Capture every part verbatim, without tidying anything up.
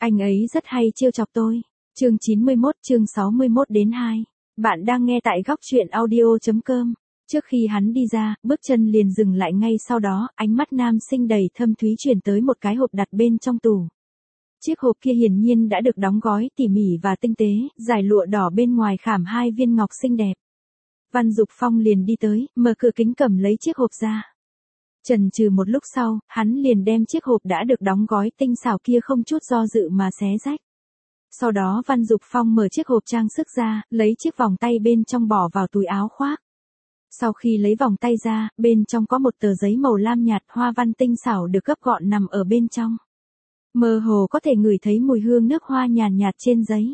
Anh ấy rất hay trêu chọc tôi. Chương chín mươi mốt, chương sáu mươi mốt đến hai. Bạn đang nghe tại góc truyện audio.com. Trước khi hắn đi ra, bước chân liền dừng lại ngay sau đó, ánh mắt nam sinh đầy thâm thúy chuyển tới một cái hộp đặt bên trong tủ. Chiếc hộp kia hiển nhiên đã được đóng gói tỉ mỉ và tinh tế, dải lụa đỏ bên ngoài khảm hai viên ngọc xinh đẹp. Văn Dục Phong liền đi tới, mở cửa kính cầm lấy chiếc hộp ra. Chần chừ một lúc sau, hắn liền đem chiếc hộp đã được đóng gói tinh xảo kia không chút do dự mà xé rách. Sau đó Văn Dục Phong mở chiếc hộp trang sức ra, lấy chiếc vòng tay bên trong bỏ vào túi áo khoác. Sau khi lấy vòng tay ra, bên trong có một tờ giấy màu lam nhạt hoa văn tinh xảo được gấp gọn nằm ở bên trong. Mơ hồ có thể ngửi thấy mùi hương nước hoa nhàn nhạt trên giấy.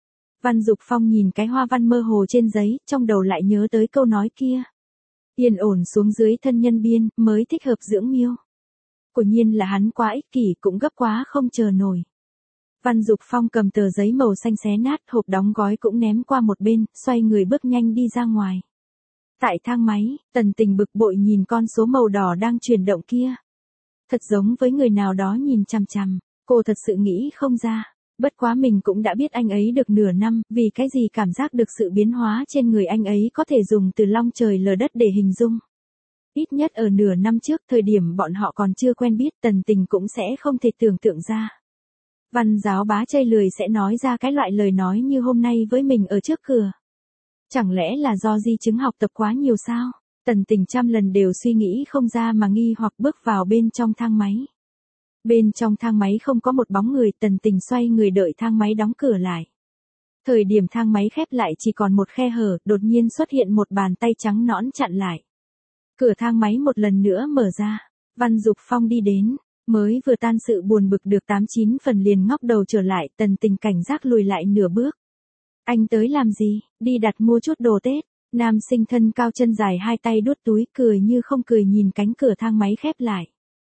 Văn Dục Phong nhìn cái hoa văn mơ hồ trên giấy, trong đầu lại nhớ tới câu nói kia. Yên ổn xuống dưới thân nhân biên, mới thích hợp dưỡng miêu. Quả nhiên là hắn quá ích kỷ, cũng gấp quá không chờ nổi. Văn Dục Phong cầm tờ giấy màu xanh xé nát, hộp đóng gói cũng ném qua một bên, xoay người bước nhanh đi ra ngoài. Tại thang máy, Tần Tình bực bội nhìn con số màu đỏ đang chuyển động kia. Thật giống với người nào đó nhìn chằm chằm, cô thật sự nghĩ không ra. Bất quá mình cũng đã biết anh ấy được nửa năm, vì cái gì cảm giác được sự biến hóa trên người anh ấy có thể dùng từ long trời lở đất để hình dung. Ít nhất ở nửa năm trước, thời điểm bọn họ còn chưa quen biết, Tần Tình cũng sẽ không thể tưởng tượng ra. Văn giáo bá chây lười sẽ nói ra cái loại lời nói như hôm nay với mình ở trước cửa. Chẳng lẽ là do di chứng học tập quá nhiều sao? Tần Tình trăm lần đều suy nghĩ không ra mà nghi hoặc bước vào bên trong thang máy. Bên trong thang máy không có một bóng người, Tần Tình xoay người đợi thang máy đóng cửa lại. Thời điểm thang máy khép lại chỉ còn một khe hở, đột nhiên xuất hiện một bàn tay trắng nõn chặn lại. Cửa thang máy một lần nữa mở ra, Văn Dục Phong đi đến, mới vừa tan sự buồn bực được tám chín phần liền ngóc đầu trở lại, Tần Tình cảnh giác lùi lại nửa bước. Anh tới làm gì? Đi đặt mua chút đồ Tết. Nam sinh thân cao chân dài hai tay đút túi, cười như không cười nhìn cánh cửa thang máy khép lại.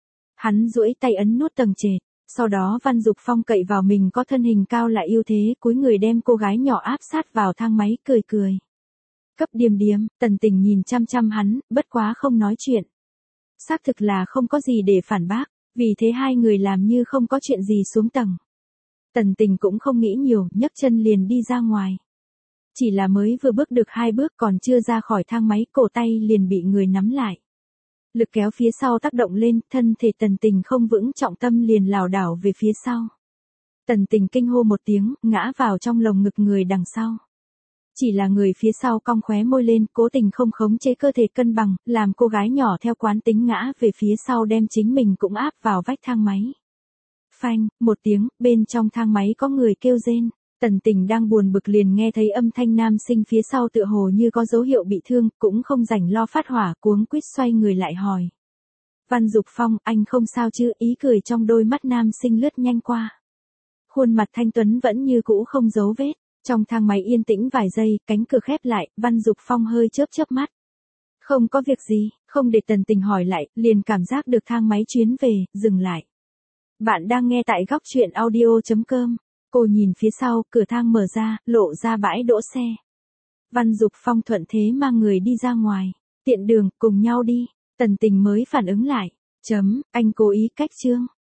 Hắn duỗi tay ấn nút tầng trệt, sau đó Văn Dục Phong cậy vào mình có thân hình cao lại ưu thế, cúi người đem cô gái nhỏ áp sát vào thang máy, cười cười. Cấp Điềm Điềm, Tần Tình nhìn chăm chăm hắn, bất quá không nói chuyện. Xác thực là không có gì để phản bác, vì thế hai người làm như không có chuyện gì xuống tầng. Tần Tình cũng không nghĩ nhiều, nhấc chân liền đi ra ngoài. Chỉ là mới vừa bước được hai bước còn chưa ra khỏi thang máy, cổ tay liền bị người nắm lại. Lực kéo phía sau tác động lên, thân thể Tần Tình không vững, trọng tâm liền lảo đảo về phía sau. Tần Tình kinh hô một tiếng, ngã vào trong lồng ngực người đằng sau. Chỉ là người phía sau cong khóe môi lên, cố tình không khống chế cơ thể cân bằng, làm cô gái nhỏ theo quán tính ngã về phía sau, đem chính mình cũng áp vào vách thang máy. Phanh, một tiếng, bên trong thang máy có người kêu rên. Tần Tình đang buồn bực liền nghe thấy âm thanh nam sinh phía sau tựa hồ như có dấu hiệu bị thương, cũng không rảnh lo phát hỏa, cuống quýt xoay người lại hỏi. Văn Dục Phong, anh không sao chứ? Ý cười trong đôi mắt nam sinh lướt nhanh qua. Khuôn mặt thanh tuấn vẫn như cũ không giấu vết. Trong thang máy yên tĩnh vài giây, cánh cửa khép lại, Văn Dục Phong hơi chớp chớp mắt. Không có việc gì, không để Tần Tình hỏi lại, liền cảm giác được thang máy chuyến về, dừng lại. Bạn đang nghe tại góc truyện audio.com. Cô nhìn phía sau, cửa thang mở ra, lộ ra bãi đỗ xe. Văn Dục Phong thuận thế mang người đi ra ngoài. Tiện đường, cùng nhau đi. Tần Tình mới phản ứng lại. Chấm, anh cố ý cách chương.